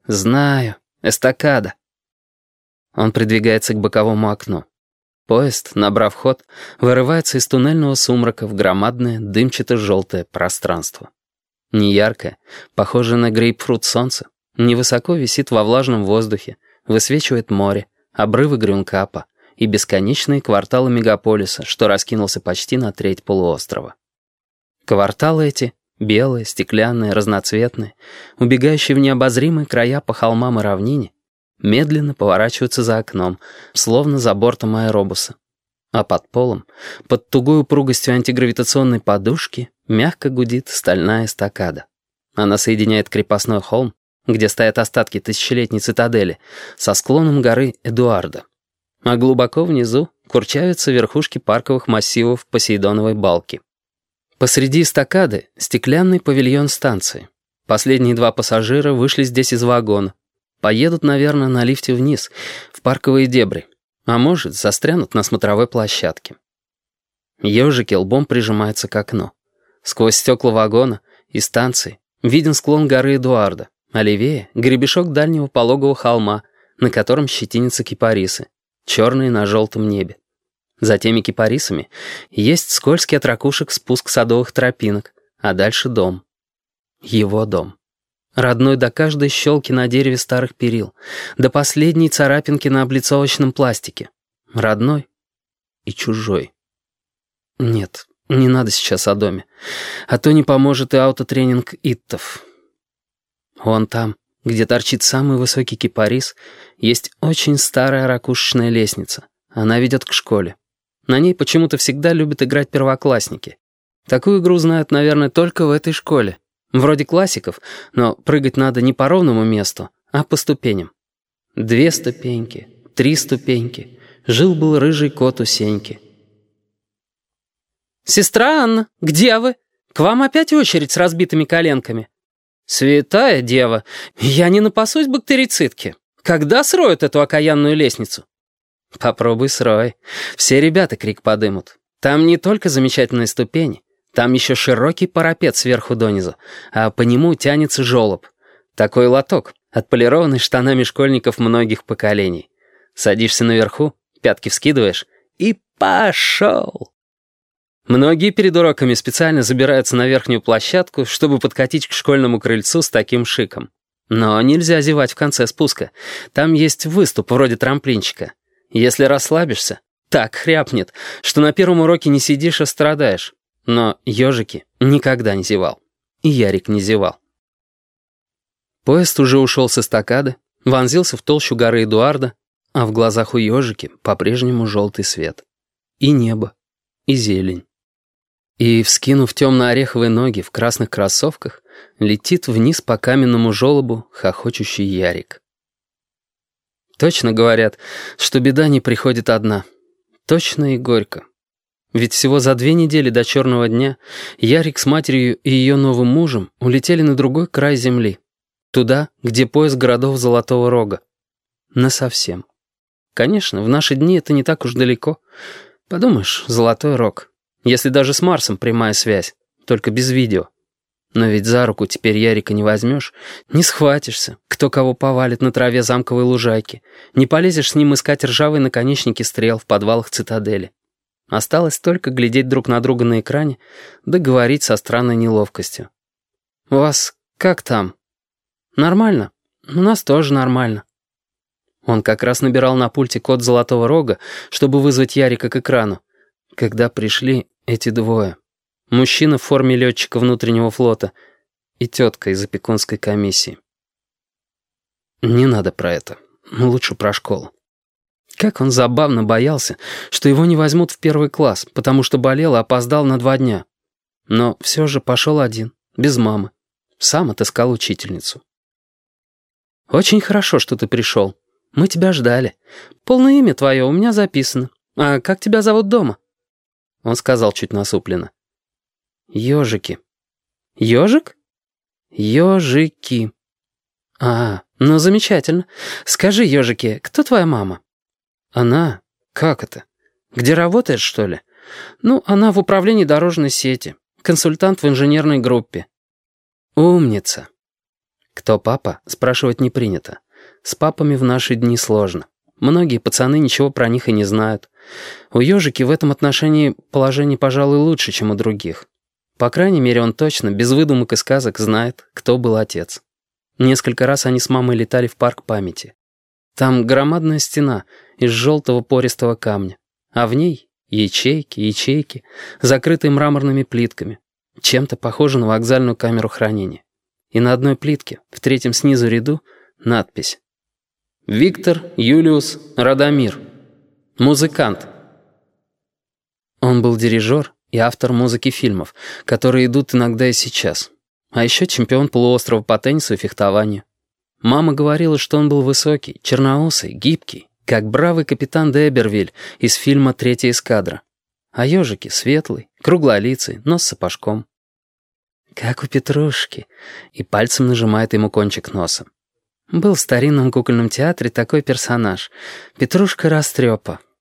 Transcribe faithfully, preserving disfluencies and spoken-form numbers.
«Знаю. Эстакада». Он придвигается к боковому окну. Поезд, набрав ход, вырывается из туннельного сумрака в громадное дымчато-желтое пространство. Неяркое, похожее на грейпфрут солнце, невысоко висит во влажном воздухе, высвечивает море, обрывы Грюнкапа и бесконечные кварталы мегаполиса, что раскинулся почти на треть полуострова. Кварталы эти, белые, стеклянные, разноцветные, убегающие в необозримые края по холмам и равнине, медленно поворачиваются за окном, словно за бортом аэробуса. А под полом, под тугой упругостью антигравитационной подушки, мягко гудит стальная эстакада. Она соединяет крепостной холм, где стоят остатки тысячелетней цитадели, со склоном горы Эдуарда. А глубоко внизу курчавятся верхушки парковых массивов Посейдоновой балки. Посреди эстакады стеклянный павильон станции. Последние два пассажира вышли здесь из вагона. Поедут, наверное, на лифте вниз, в парковые дебри. А может, застрянут на смотровой площадке. Ежики лбом прижимаются к окну. Сквозь стекла вагона и станции виден склон горы Эдуарда, а левее — гребешок дальнего пологого холма, на котором щетинятся кипарисы, черные на желтом небе. За теми кипарисами есть скользкий от ракушек спуск садовых тропинок, а дальше дом. Его дом. Родной до каждой щелки на дереве старых перил, до последней царапинки на облицовочном пластике. Родной и чужой. Нет, не надо сейчас о доме, а то не поможет и аутотренинг иттов. Вон там, где торчит самый высокий кипарис, есть очень старая ракушечная лестница. Она ведет к школе. На ней почему-то всегда любят играть первоклассники. Такую игру знают, наверное, только в этой школе. Вроде классиков, но прыгать надо не по ровному месту, а по ступеням. Две ступеньки, три ступеньки. Жил-был рыжий кот у Сеньки. «Сестра Анна, где вы? К вам опять очередь с разбитыми коленками?» «Святая дева, я не напасусь бактерицидки. Когда сроют эту окаянную лестницу?» «Попробуй срой. Все ребята крик подымут. Там не только замечательные ступени, там еще широкий парапет сверху донизу, а по нему тянется желоб. Такой лоток, отполированный штанами школьников многих поколений. Садишься наверху, пятки вскидываешь и пошел!» Многие перед уроками специально забираются на верхнюю площадку, чтобы подкатить к школьному крыльцу с таким шиком. Но нельзя зевать в конце спуска. Там есть выступ вроде трамплинчика. Если расслабишься, так хряпнет, что на первом уроке не сидишь, а страдаешь. Но ежики никогда не зевал. И Ярик не зевал. Поезд уже ушел с эстакады, вонзился в толщу горы Эдуарда, а в глазах у ежики по-прежнему желтый свет. И небо, и зелень. И, вскинув темно-ореховые ноги в красных кроссовках, летит вниз по каменному желобу хохочущий Ярик. Точно говорят, что беда не приходит одна. Точно и горько. Ведь всего за две недели до черного дня Ярик с матерью и ее новым мужем улетели на другой край земли. Туда, где пояс городов Золотого Рога. Насовсем. Конечно, в наши дни это не так уж далеко. Подумаешь, Золотой Рог. Если даже с Марсом прямая связь, только без видео. Но ведь за руку теперь Ярика не возьмешь, не схватишься, кто кого повалит на траве замковой лужайки, не полезешь с ним искать ржавые наконечники стрел в подвалах цитадели. Осталось только глядеть друг на друга на экране, да говорить со странной неловкостью. «У вас как там?» «Нормально. У нас тоже нормально». Он как раз набирал на пульте код Золотого Рога, чтобы вызвать Ярика к экрану, когда пришли эти двое. Мужчина в форме летчика внутреннего флота и тетка из опекунской комиссии. Не надо про это. Лучше про школу. Как он забавно боялся, что его не возьмут в первый класс, потому что болел и опоздал на два дня. Но все же пошел один, без мамы. Сам отыскал учительницу. «Очень хорошо, что ты пришел. Мы тебя ждали. Полное имя твое у меня записано. А как тебя зовут дома?» Он сказал чуть насупленно. «Ежики». «Ежик?» «Ежики». «А, ну замечательно. Скажи, ежики, кто твоя мама?» «Она? Как это? Где работает, что ли?» «Ну, она в управлении дорожной сети. Консультант в инженерной группе». «Умница». Кто папа, спрашивать не принято. С папами в наши дни сложно. Многие пацаны ничего про них и не знают. У ежики в этом отношении положение, пожалуй, лучше, чем у других. По крайней мере, он точно, без выдумок и сказок, знает, кто был отец. Несколько раз они с мамой летали в парк памяти. Там громадная стена из желтого пористого камня, а в ней ячейки, ячейки, закрытые мраморными плитками, чем-то похоже на вокзальную камеру хранения. И на одной плитке, в третьем снизу ряду, надпись: «Виктор Юлиус Радомир. Музыкант». Он был дирижер и автор музыки фильмов, которые идут иногда и сейчас. А еще чемпион полуострова по теннису и фехтованию. Мама говорила, что он был высокий, черноусый, гибкий, как бравый капитан Д'Эбервиль из фильма «Третья эскадра». А ежики светлый, круглолицый, но с сапожком. Как у Петрушки. И пальцем нажимает ему кончик носа. Был в старинном кукольном театре такой персонаж. Петрушка Растрепа.